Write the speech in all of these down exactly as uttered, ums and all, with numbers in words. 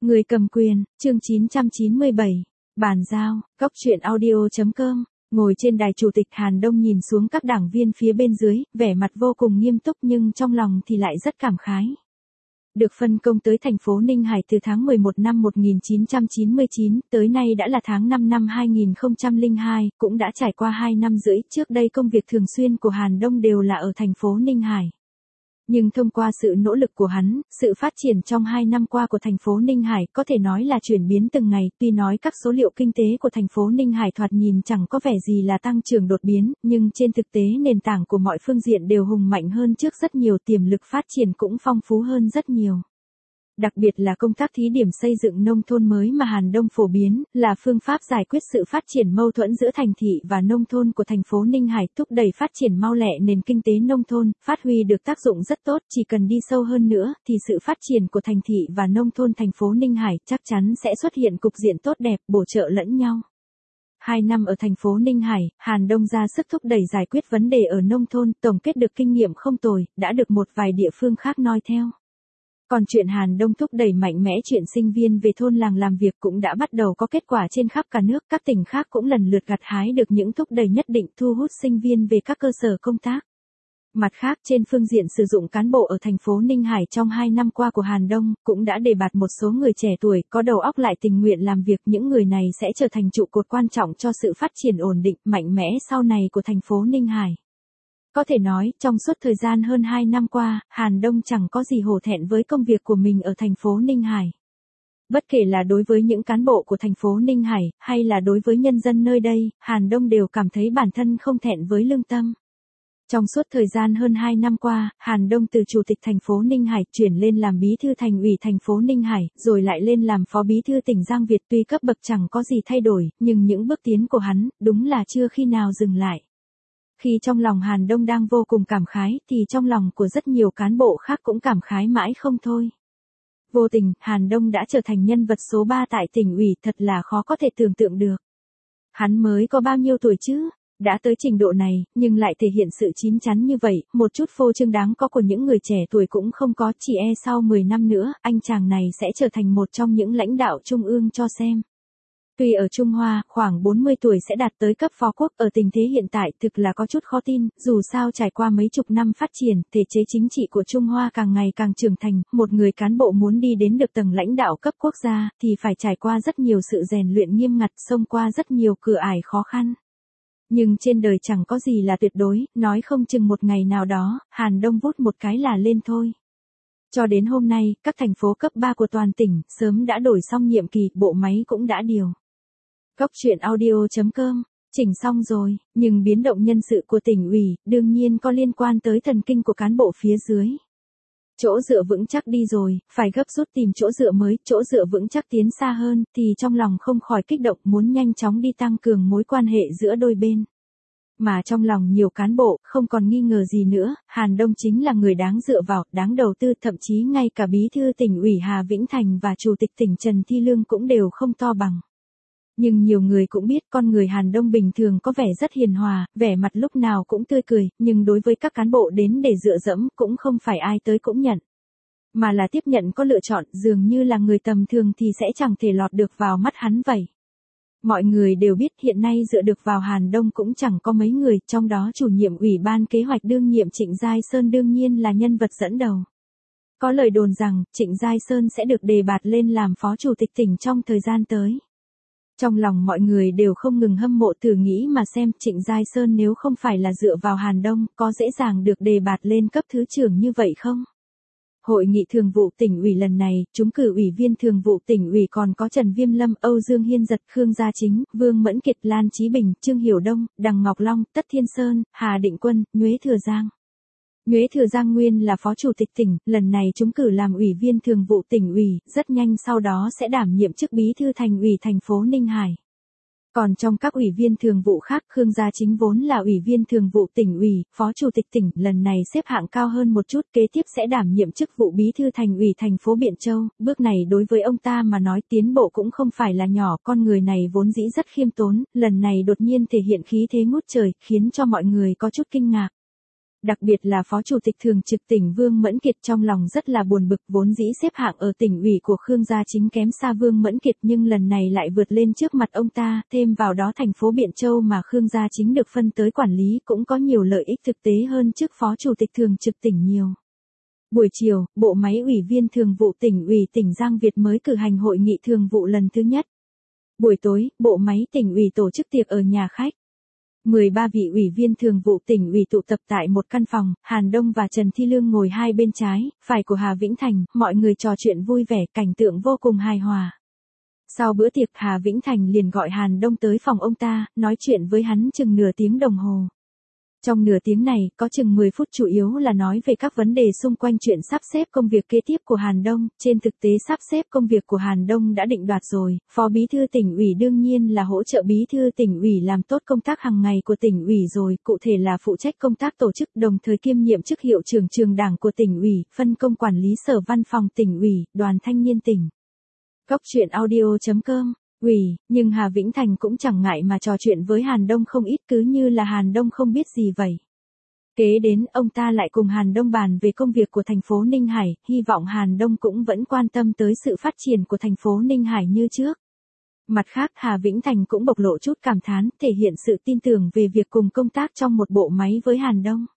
Người cầm quyền, chương chín trăm chín mươi bảy. Bàn giao, góc truyện audio.com. Ngồi trên đài chủ tịch Hàn Đông nhìn xuống các đảng viên phía bên dưới, vẻ mặt vô cùng nghiêm túc nhưng trong lòng thì lại rất cảm khái. Được phân công tới thành phố Ninh Hải từ tháng mười một năm một nghìn chín trăm chín mươi chín, tới nay đã là tháng năm năm hai nghìn không trăm lẻ hai, cũng đã trải qua hai năm rưỡi, trước đây công việc thường xuyên của Hàn Đông đều là ở thành phố Ninh Hải. Nhưng thông qua sự nỗ lực của hắn, sự phát triển trong hai năm qua của thành phố Ninh Hải có thể nói là chuyển biến từng ngày, tuy nói các số liệu kinh tế của thành phố Ninh Hải thoạt nhìn chẳng có vẻ gì là tăng trưởng đột biến, nhưng trên thực tế nền tảng của mọi phương diện đều hùng mạnh hơn trước rất nhiều, tiềm lực phát triển cũng phong phú hơn rất nhiều. Đặc biệt là công tác thí điểm xây dựng nông thôn mới mà Hàn Đông phổ biến, là phương pháp giải quyết sự phát triển mâu thuẫn giữa thành thị và nông thôn của thành phố Ninh Hải, thúc đẩy phát triển mau lẹ nền kinh tế nông thôn, phát huy được tác dụng rất tốt, chỉ cần đi sâu hơn nữa, thì sự phát triển của thành thị và nông thôn thành phố Ninh Hải chắc chắn sẽ xuất hiện cục diện tốt đẹp, bổ trợ lẫn nhau. Hai năm ở thành phố Ninh Hải, Hàn Đông ra sức thúc đẩy giải quyết vấn đề ở nông thôn, tổng kết được kinh nghiệm không tồi, đã được một vài địa phương khác noi theo. Còn chuyện Hàn Đông thúc đẩy mạnh mẽ chuyện sinh viên về thôn làng làm việc cũng đã bắt đầu có kết quả trên khắp cả nước, các tỉnh khác cũng lần lượt gặt hái được những thúc đẩy nhất định thu hút sinh viên về các cơ sở công tác. Mặt khác, trên phương diện sử dụng cán bộ ở thành phố Ninh Hải trong hai năm qua của Hàn Đông, cũng đã đề bạt một số người trẻ tuổi, có đầu óc lại tình nguyện làm việc, những người này sẽ trở thành trụ cột quan trọng cho sự phát triển ổn định, mạnh mẽ sau này của thành phố Ninh Hải. Có thể nói, trong suốt thời gian hơn hai năm qua, Hàn Đông chẳng có gì hổ thẹn với công việc của mình ở thành phố Ninh Hải. Bất kể là đối với những cán bộ của thành phố Ninh Hải, hay là đối với nhân dân nơi đây, Hàn Đông đều cảm thấy bản thân không thẹn với lương tâm. Trong suốt thời gian hơn hai năm qua, Hàn Đông từ chủ tịch thành phố Ninh Hải chuyển lên làm bí thư thành ủy thành phố Ninh Hải, rồi lại lên làm phó bí thư tỉnh Giang Việt, tuy cấp bậc chẳng có gì thay đổi, nhưng những bước tiến của hắn, đúng là chưa khi nào dừng lại. Khi trong lòng Hàn Đông đang vô cùng cảm khái, thì trong lòng của rất nhiều cán bộ khác cũng cảm khái mãi không thôi. Vô tình, Hàn Đông đã trở thành nhân vật số ba tại tỉnh ủy, thật là khó có thể tưởng tượng được. Hắn mới có bao nhiêu tuổi chứ? Đã tới trình độ này, nhưng lại thể hiện sự chín chắn như vậy, một chút phô trương đáng có của những người trẻ tuổi cũng không có, chỉ e sau mười năm nữa, anh chàng này sẽ trở thành một trong những lãnh đạo trung ương cho xem. Tuy ở Trung Hoa, khoảng bốn mươi tuổi sẽ đạt tới cấp phó quốc, ở tình thế hiện tại thực là có chút khó tin, dù sao trải qua mấy chục năm phát triển, thể chế chính trị của Trung Hoa càng ngày càng trưởng thành, một người cán bộ muốn đi đến được tầng lãnh đạo cấp quốc gia, thì phải trải qua rất nhiều sự rèn luyện nghiêm ngặt, xông qua rất nhiều cửa ải khó khăn. Nhưng trên đời chẳng có gì là tuyệt đối, nói không chừng một ngày nào đó, Hàn Đông vút một cái là lên thôi. Cho đến hôm nay, các thành phố cấp ba của toàn tỉnh, sớm đã đổi xong nhiệm kỳ, bộ máy cũng đã điều. Góc truyện audio.com, chỉnh xong rồi, nhưng biến động nhân sự của tỉnh ủy, đương nhiên có liên quan tới thần kinh của cán bộ phía dưới. Chỗ dựa vững chắc đi rồi, phải gấp rút tìm chỗ dựa mới, chỗ dựa vững chắc tiến xa hơn, thì trong lòng không khỏi kích động muốn nhanh chóng đi tăng cường mối quan hệ giữa đôi bên. Mà trong lòng nhiều cán bộ, không còn nghi ngờ gì nữa, Hàn Đông chính là người đáng dựa vào, đáng đầu tư, thậm chí ngay cả bí thư tỉnh ủy Hà Vĩnh Thành và chủ tịch tỉnh Trần Thi Lương cũng đều không to bằng. Nhưng nhiều người cũng biết con người Hàn Đông bình thường có vẻ rất hiền hòa, vẻ mặt lúc nào cũng tươi cười, nhưng đối với các cán bộ đến để dựa dẫm cũng không phải ai tới cũng nhận. Mà là tiếp nhận có lựa chọn, dường như là người tầm thường thì sẽ chẳng thể lọt được vào mắt hắn vậy. Mọi người đều biết hiện nay dựa được vào Hàn Đông cũng chẳng có mấy người, trong đó chủ nhiệm ủy ban kế hoạch đương nhiệm Trịnh Giai Sơn đương nhiên là nhân vật dẫn đầu. Có lời đồn rằng, Trịnh Giai Sơn sẽ được đề bạt lên làm phó chủ tịch tỉnh trong thời gian tới. Trong lòng mọi người đều không ngừng hâm mộ, thử nghĩ mà xem, Trịnh Giai Sơn nếu không phải là dựa vào Hàn Đông, có dễ dàng được đề bạt lên cấp thứ trưởng như vậy không? Hội nghị thường vụ tỉnh ủy lần này, trúng cử ủy viên thường vụ tỉnh ủy còn có Trần Viêm Lâm, Âu Dương Hiên Giật, Khương Gia Chính, Vương Mẫn Kiệt, Lan Chí Bình, Trương Hiểu Đông, Đằng Ngọc Long, Tất Thiên Sơn, Hà Định Quân, Nhuế Thừa Giang. Nhuế Thừa Giang nguyên là phó chủ tịch tỉnh, lần này trúng cử làm ủy viên thường vụ tỉnh ủy, rất nhanh sau đó sẽ đảm nhiệm chức bí thư thành ủy thành phố Ninh Hải. Còn trong các ủy viên thường vụ khác, Khương Gia Chính vốn là ủy viên thường vụ tỉnh ủy, phó chủ tịch tỉnh, lần này xếp hạng cao hơn một chút, kế tiếp sẽ đảm nhiệm chức vụ bí thư thành ủy thành phố Biện Châu. Bước này đối với ông ta mà nói tiến bộ cũng không phải là nhỏ, con người này vốn dĩ rất khiêm tốn, lần này đột nhiên thể hiện khí thế ngút trời, khiến cho mọi người có chút kinh ngạc. Đặc biệt là Phó Chủ tịch Thường trực tỉnh Vương Mẫn Kiệt trong lòng rất là buồn bực, vốn dĩ xếp hạng ở tỉnh ủy của Khương Gia Chính kém xa Vương Mẫn Kiệt nhưng lần này lại vượt lên trước mặt ông ta, thêm vào đó thành phố Biện Châu mà Khương Gia Chính được phân tới quản lý cũng có nhiều lợi ích thực tế hơn trước Phó Chủ tịch Thường trực tỉnh nhiều. Buổi chiều, bộ máy Ủy viên Thường vụ tỉnh ủy tỉnh Giang Việt mới cử hành hội nghị thường vụ lần thứ nhất. Buổi tối, bộ máy tỉnh ủy tổ chức tiệc ở nhà khách. mười ba vị ủy viên thường vụ tỉnh ủy tụ tập tại một căn phòng, Hàn Đông và Trần Thi Lương ngồi hai bên trái, phải của Hà Vĩnh Thành, mọi người trò chuyện vui vẻ, cảnh tượng vô cùng hài hòa. Sau bữa tiệc, Hà Vĩnh Thành liền gọi Hàn Đông tới phòng ông ta, nói chuyện với hắn chừng nửa tiếng đồng hồ. Trong nửa tiếng này, có chừng mười phút chủ yếu là nói về các vấn đề xung quanh chuyện sắp xếp công việc kế tiếp của Hàn Đông. Trên thực tế sắp xếp công việc của Hàn Đông đã định đoạt rồi, Phó Bí thư tỉnh ủy đương nhiên là hỗ trợ Bí thư tỉnh ủy làm tốt công tác hàng ngày của tỉnh ủy rồi, cụ thể là phụ trách công tác tổ chức, đồng thời kiêm nhiệm chức hiệu trưởng trường đảng của tỉnh ủy, phân công quản lý sở văn phòng tỉnh ủy, đoàn thanh niên tỉnh. Góc truyện audio chấm com Ủy, nhưng Hà Vĩnh Thành cũng chẳng ngại mà trò chuyện với Hàn Đông không ít, cứ như là Hàn Đông không biết gì vậy. Kế đến, ông ta lại cùng Hàn Đông bàn về công việc của thành phố Ninh Hải, hy vọng Hàn Đông cũng vẫn quan tâm tới sự phát triển của thành phố Ninh Hải như trước. Mặt khác, Hà Vĩnh Thành cũng bộc lộ chút cảm thán, thể hiện sự tin tưởng về việc cùng công tác trong một bộ máy với Hàn Đông.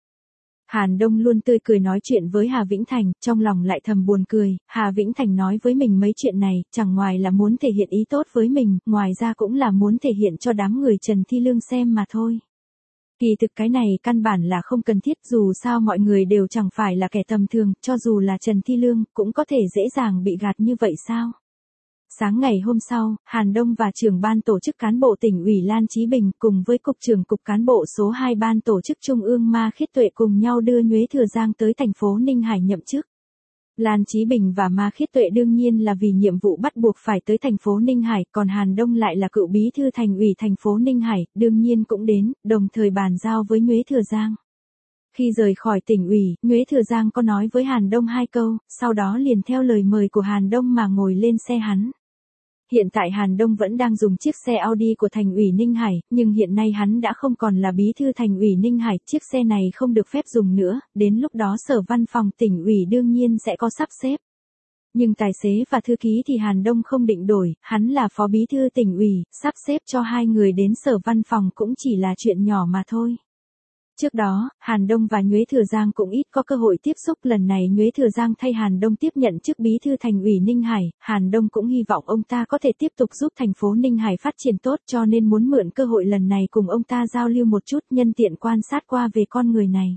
Hàn Đông luôn tươi cười nói chuyện với Hà Vĩnh Thành, trong lòng lại thầm buồn cười, Hà Vĩnh Thành nói với mình mấy chuyện này, chẳng ngoài là muốn thể hiện ý tốt với mình, ngoài ra cũng là muốn thể hiện cho đám người Trần Thi Lương xem mà thôi. Kỳ thực cái này căn bản là không cần thiết, dù sao mọi người đều chẳng phải là kẻ tầm thường, cho dù là Trần Thi Lương, cũng có thể dễ dàng bị gạt như vậy sao? Sáng ngày hôm sau, Hàn Đông và trưởng ban tổ chức cán bộ tỉnh ủy Lan Chí Bình cùng với cục trưởng cục cán bộ số hai ban tổ chức Trung ương Ma Khiết Tuệ cùng nhau đưa Nhuế Thừa Giang tới thành phố Ninh Hải nhậm chức. Lan Chí Bình và Ma Khiết Tuệ đương nhiên là vì nhiệm vụ bắt buộc phải tới thành phố Ninh Hải, còn Hàn Đông lại là cựu bí thư thành ủy thành phố Ninh Hải, đương nhiên cũng đến, đồng thời bàn giao với Nhuế Thừa Giang. Khi rời khỏi tỉnh ủy, Nhuế Thừa Giang có nói với Hàn Đông hai câu, sau đó liền theo lời mời của Hàn Đông mà ngồi lên xe hắn. Hiện tại Hàn Đông vẫn đang dùng chiếc xe Audi của thành ủy Ninh Hải, nhưng hiện nay hắn đã không còn là bí thư thành ủy Ninh Hải, chiếc xe này không được phép dùng nữa, đến lúc đó sở văn phòng tỉnh ủy đương nhiên sẽ có sắp xếp. Nhưng tài xế và thư ký thì Hàn Đông không định đổi, hắn là phó bí thư tỉnh ủy, sắp xếp cho hai người đến sở văn phòng cũng chỉ là chuyện nhỏ mà thôi. Trước đó, Hàn Đông và Nhuế Thừa Giang cũng ít có cơ hội tiếp xúc, lần này Nhuế Thừa Giang thay Hàn Đông tiếp nhận chức bí thư thành ủy Ninh Hải, Hàn Đông cũng hy vọng ông ta có thể tiếp tục giúp thành phố Ninh Hải phát triển tốt, cho nên muốn mượn cơ hội lần này cùng ông ta giao lưu một chút, nhân tiện quan sát qua về con người này.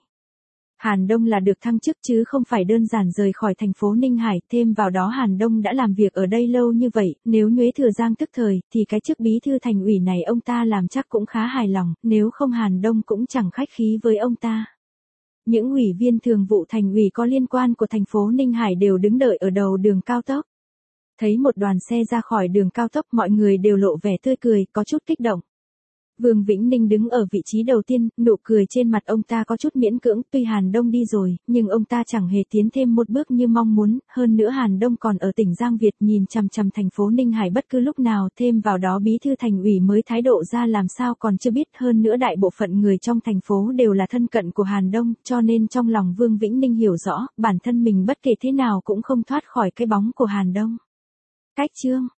Hàn Đông là được thăng chức chứ không phải đơn giản rời khỏi thành phố Ninh Hải, thêm vào đó Hàn Đông đã làm việc ở đây lâu như vậy, nếu Nhuế Thừa Giang tức thời, thì cái chức bí thư thành ủy này ông ta làm chắc cũng khá hài lòng, nếu không Hàn Đông cũng chẳng khách khí với ông ta. Những ủy viên thường vụ thành ủy có liên quan của thành phố Ninh Hải đều đứng đợi ở đầu đường cao tốc. Thấy một đoàn xe ra khỏi đường cao tốc, mọi người đều lộ vẻ tươi cười, có chút kích động. Vương Vĩnh Ninh đứng ở vị trí đầu tiên, nụ cười trên mặt ông ta có chút miễn cưỡng, tuy Hàn Đông đi rồi, nhưng ông ta chẳng hề tiến thêm một bước như mong muốn, hơn nữa Hàn Đông còn ở tỉnh Giang Việt nhìn chằm chằm thành phố Ninh Hải bất cứ lúc nào, thêm vào đó bí thư thành ủy mới thái độ ra làm sao còn chưa biết, hơn nữa đại bộ phận người trong thành phố đều là thân cận của Hàn Đông, cho nên trong lòng Vương Vĩnh Ninh hiểu rõ, bản thân mình bất kể thế nào cũng không thoát khỏi cái bóng của Hàn Đông. Cách chương